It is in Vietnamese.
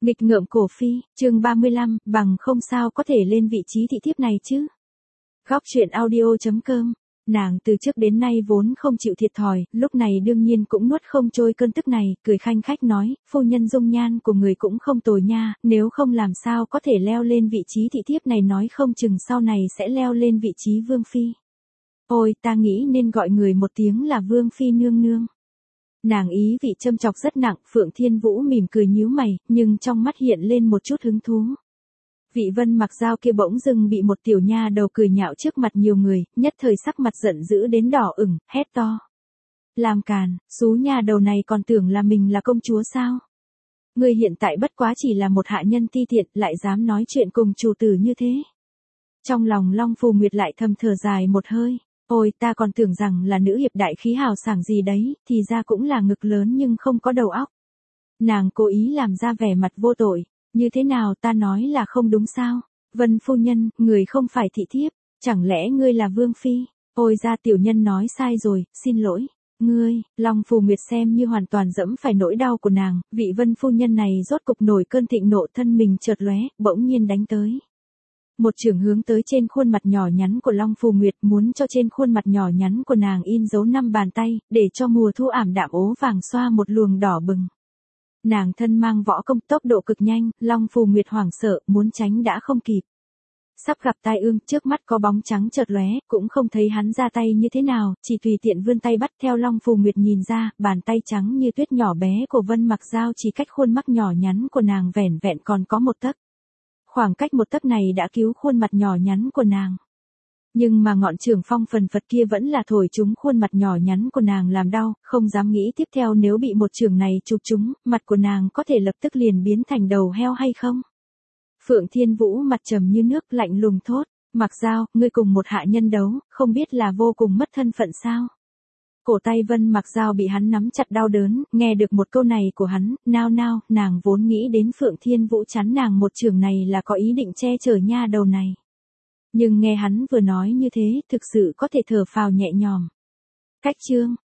Nghịch ngợm cổ phi, chương 35, bằng không sao có thể lên vị trí thị thiếp này chứ. Góc truyện audio.com. Nàng từ trước đến nay vốn không chịu thiệt thòi, lúc này đương nhiên cũng nuốt không trôi cơn tức này, cười khanh khách nói, phu nhân dung nhan của người cũng không tồi nha, nếu không làm sao có thể leo lên vị trí thị thiếp này, nói không chừng sau này sẽ leo lên vị trí vương phi. Ôi, ta nghĩ nên gọi người một tiếng là vương phi nương nương. Nàng ý vị châm chọc rất nặng, Phượng Thiên Vũ mỉm cười nhíu mày, nhưng trong mắt hiện lên một chút hứng thú. Vị Vân Mặc Dao kia bỗng dưng bị một tiểu nha đầu cười nhạo trước mặt nhiều người, nhất thời sắc mặt giận dữ đến đỏ ửng, hét to. Làm càn, xú nha đầu này còn tưởng là mình là công chúa sao? Ngươi hiện tại bất quá chỉ là một hạ nhân ti tiện, lại dám nói chuyện cùng chủ tử như thế. Trong lòng Long Phù Nguyệt lại thầm thở dài một hơi. Ôi, ta còn tưởng rằng là nữ hiệp đại khí hào sảng gì đấy, thì ra cũng là ngực lớn nhưng không có đầu óc. Nàng cố ý làm ra vẻ mặt vô tội, như thế nào ta nói là không đúng sao? Vân phu nhân, người không phải thị thiếp, chẳng lẽ ngươi là vương phi? Ôi gia tiểu nhân nói sai rồi, xin lỗi. Ngươi, Long Phù Nguyệt xem như hoàn toàn dẫm phải nỗi đau của nàng, vị Vân phu nhân này rốt cục nổi cơn thịnh nộ, thân mình chợt lóe, bỗng nhiên đánh tới. Một chưởng hướng tới trên khuôn mặt nhỏ nhắn của Long Phù Nguyệt, muốn cho trên khuôn mặt nhỏ nhắn của nàng in dấu 5 bàn tay, để cho mùa thu ảm đạm ố vàng xoa một luồng đỏ bừng. Nàng thân mang võ công, tốc độ cực nhanh, Long Phù Nguyệt hoảng sợ, muốn tránh đã không kịp. Sắp gặp tai ương, trước mắt có bóng trắng chợt lóe, cũng không thấy hắn ra tay như thế nào, chỉ tùy tiện vươn tay bắt. Theo Long Phù Nguyệt nhìn ra, bàn tay trắng như tuyết nhỏ bé của Vân Mặc Dao chỉ cách khuôn mắt nhỏ nhắn của nàng vẻn vẹn còn có một tấc. Khoảng cách một tấc này đã cứu khuôn mặt nhỏ nhắn của nàng. Nhưng mà ngọn chưởng phong phần phật kia vẫn là thổi trúng khuôn mặt nhỏ nhắn của nàng làm đau, không dám nghĩ tiếp theo nếu bị một chưởng này chụp trúng, mặt của nàng có thể lập tức liền biến thành đầu heo hay không. Phượng Thiên Vũ mặt trầm như nước, lạnh lùng thốt, Mặc Dao, ngươi cùng một hạ nhân đấu, không biết là vô cùng mất thân phận sao? Cổ tay Vân Mặc Dao bị hắn nắm chặt đau đớn, nghe được một câu này của hắn, nao, nàng vốn nghĩ đến Phượng Thiên Vũ chắn nàng một chưởng này là có ý định che chở nha đầu này. Nhưng nghe hắn vừa nói như thế, thực sự có thể thở phào nhẹ nhõm. Cách chương